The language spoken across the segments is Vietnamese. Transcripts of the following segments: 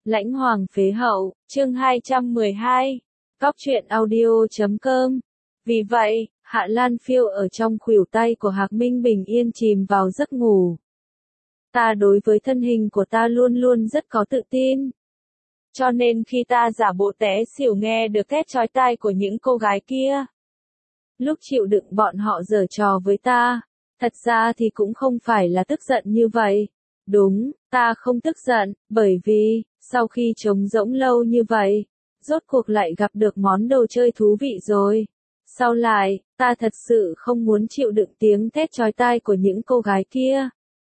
Lãnh Hoàng phế hậu, chương 212. Cóc truyện audio.com. Vì vậy, Hạ Lan phiêu ở trong khuỷu tay của Hạc Minh bình yên chìm vào giấc ngủ. Ta đối với thân hình của ta luôn luôn rất có tự tin. Cho nên khi ta giả bộ té xỉu nghe được thét chói tai của những cô gái kia. Lúc chịu đựng bọn họ giở trò với ta, thật ra thì cũng không phải là tức giận như vậy. Đúng, ta không tức giận, bởi vì, sau khi trống rỗng lâu như vậy, rốt cuộc lại gặp được món đồ chơi thú vị rồi. Sau lại, ta thật sự không muốn chịu đựng tiếng thét chói tai của những cô gái kia.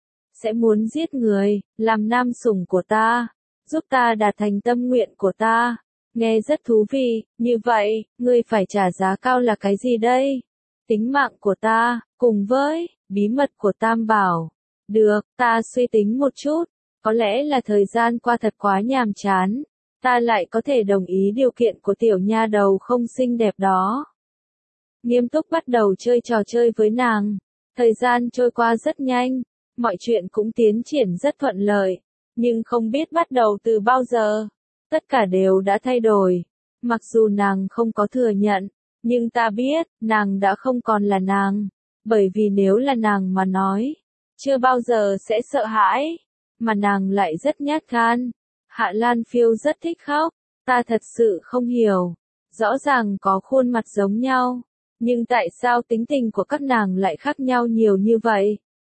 Sẽ muốn giết người, làm nam sủng của ta, giúp ta đạt thành tâm nguyện của ta. Nghe rất thú vị, như vậy, ngươi phải trả giá cao là cái gì đây? Tính mạng của ta, cùng với bí mật của Tam Bảo. Được, ta suy tính một chút, có lẽ là thời gian qua thật quá nhàm chán, ta lại có thể đồng ý điều kiện của tiểu nha đầu không xinh đẹp đó. Nghiêm túc bắt đầu chơi trò chơi với nàng, thời gian trôi qua rất nhanh, mọi chuyện cũng tiến triển rất thuận lợi, nhưng không biết bắt đầu từ bao giờ, tất cả đều đã thay đổi. Mặc dù nàng không có thừa nhận, nhưng ta biết, nàng đã không còn là nàng, bởi vì nếu là nàng mà nói, chưa bao giờ sẽ sợ hãi, mà nàng lại rất nhát gan. Hạ Lan phiêu rất thích khóc, ta thật sự không hiểu, rõ ràng có khuôn mặt giống nhau, nhưng tại sao tính tình của các nàng lại khác nhau nhiều như vậy?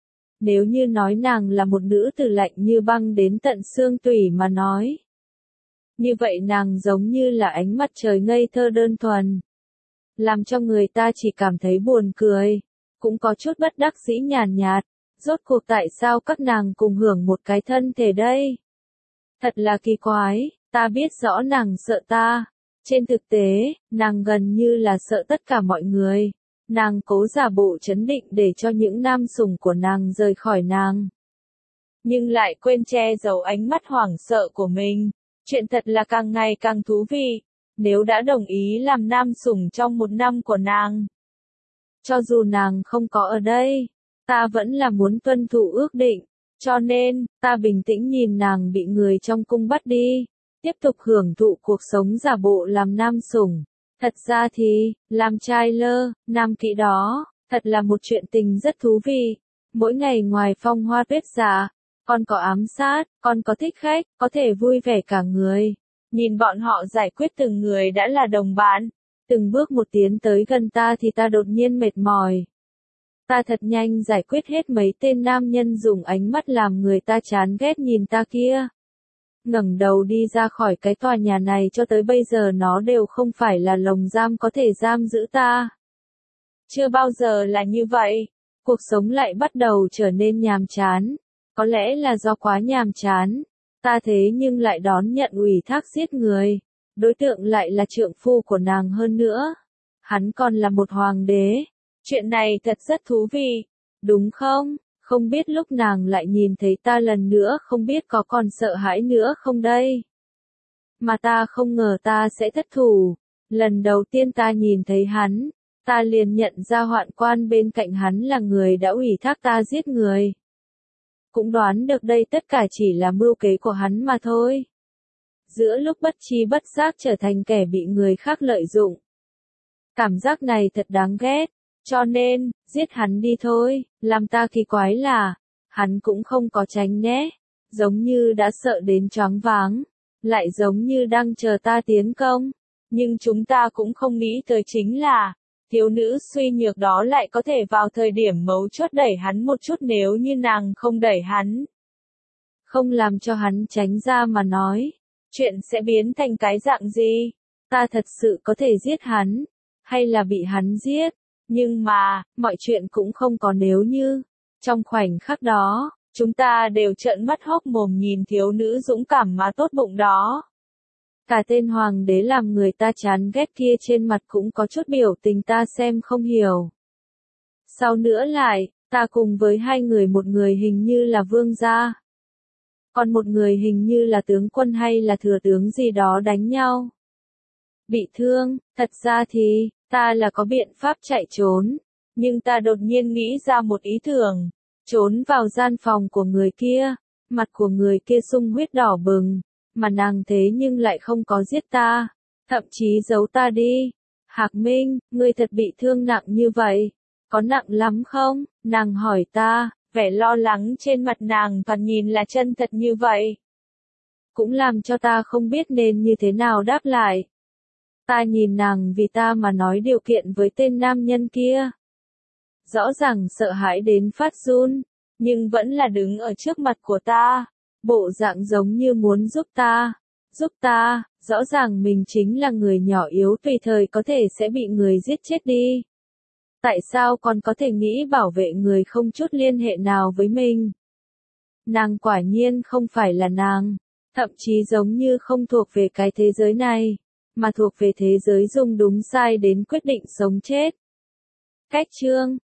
Nếu như nói nàng là một nữ tử lạnh như băng đến tận xương tủy mà nói, như vậy nàng giống như là ánh mặt trời ngây thơ đơn thuần, làm cho người ta chỉ cảm thấy buồn cười, cũng có chút bất đắc dĩ nhàn nhạt. Rốt cuộc tại sao các nàng cùng hưởng một cái thân thể đây? Thật là kỳ quái, ta biết rõ nàng sợ ta. Trên thực tế, nàng gần như là sợ tất cả mọi người. Nàng cố giả bộ trấn định để cho những nam sủng của nàng rời khỏi nàng. Nhưng lại quên che giấu ánh mắt hoảng sợ của mình. Chuyện thật là càng ngày càng thú vị. Nếu đã đồng ý làm nam sủng trong 1 năm của nàng, cho dù nàng không có ở đây, ta vẫn là muốn tuân thủ ước định, cho nên, ta bình tĩnh nhìn nàng bị người trong cung bắt đi, tiếp tục hưởng thụ cuộc sống giả bộ làm nam sủng. Thật ra thì, làm trai lơ, nam kỵ đó, thật là một chuyện tình rất thú vị. Mỗi ngày ngoài phong hoa tuyết giả, còn có ám sát, còn có thích khách, có thể vui vẻ cả người. Nhìn bọn họ giải quyết từng người đã là đồng bạn, từng bước một tiến tới gần ta thì ta đột nhiên mệt mỏi. Ta thật nhanh giải quyết hết mấy tên nam nhân dùng ánh mắt làm người ta chán ghét nhìn ta kia. Ngẩng đầu đi ra khỏi cái tòa nhà này cho tới bây giờ nó đều không phải là lồng giam có thể giam giữ ta. Chưa bao giờ là như vậy, cuộc sống lại bắt đầu trở nên nhàm chán. Có lẽ là do quá nhàm chán, ta thế nhưng lại đón nhận ủy thác giết người. Đối tượng lại là trượng phu của nàng hơn nữa. Hắn còn là một hoàng đế. Chuyện này thật rất thú vị, đúng không? Không biết lúc nàng lại nhìn thấy ta lần nữa không biết có còn sợ hãi nữa không đây? Mà ta không ngờ ta sẽ thất thủ. Lần đầu tiên ta nhìn thấy hắn, ta liền nhận ra hoạn quan bên cạnh hắn là người đã ủy thác ta giết người. Cũng đoán được đây tất cả chỉ là mưu kế của hắn mà thôi. Giữa lúc bất tri bất giác trở thành kẻ bị người khác lợi dụng. Cảm giác này thật đáng ghét. Cho nên, giết hắn đi thôi. Làm ta kỳ quái là, hắn cũng không có tránh né, giống như đã sợ đến choáng váng, lại giống như đang chờ ta tiến công. Nhưng chúng ta cũng không nghĩ tới chính là, thiếu nữ suy nhược đó lại có thể vào thời điểm mấu chốt đẩy hắn một chút nếu như nàng không đẩy hắn. Không làm cho hắn tránh ra mà nói, chuyện sẽ biến thành cái dạng gì? Ta thật sự có thể giết hắn, hay là bị hắn giết? Nhưng mà, mọi chuyện cũng không có nếu như. Trong khoảnh khắc đó, chúng ta đều trợn mắt hốc mồm nhìn thiếu nữ dũng cảm mà tốt bụng đó. Cả tên hoàng đế làm người ta chán ghét kia trên mặt cũng có chút biểu tình ta xem không hiểu. Sau nữa lại, ta cùng với 2 người, một người hình như là vương gia, còn một người hình như là tướng quân hay là thừa tướng gì đó đánh nhau. Bị thương, thật ra thì, ta là có biện pháp chạy trốn, nhưng ta đột nhiên nghĩ ra một ý tưởng, trốn vào gian phòng của người kia, mặt của người kia sung huyết đỏ bừng, mà nàng thế nhưng lại không có giết ta, thậm chí giấu ta đi. Hạc Minh, ngươi thật bị thương nặng như vậy, có nặng lắm không? Nàng hỏi ta, vẻ lo lắng trên mặt nàng toàn nhìn là chân thật như vậy. Cũng làm cho ta không biết nên như thế nào đáp lại. Ta nhìn nàng vì ta mà nói điều kiện với tên nam nhân kia. Rõ ràng sợ hãi đến phát run, nhưng vẫn là đứng ở trước mặt của ta, bộ dạng giống như muốn giúp ta. Giúp ta, rõ ràng mình chính là người nhỏ yếu tùy thời có thể sẽ bị người giết chết đi. Tại sao còn có thể nghĩ bảo vệ người không chút liên hệ nào với mình? Nàng quả nhiên không phải là nàng, thậm chí giống như không thuộc về cái thế giới này, mà thuộc về thế giới dùng đúng sai đến quyết định sống chết. Cách chương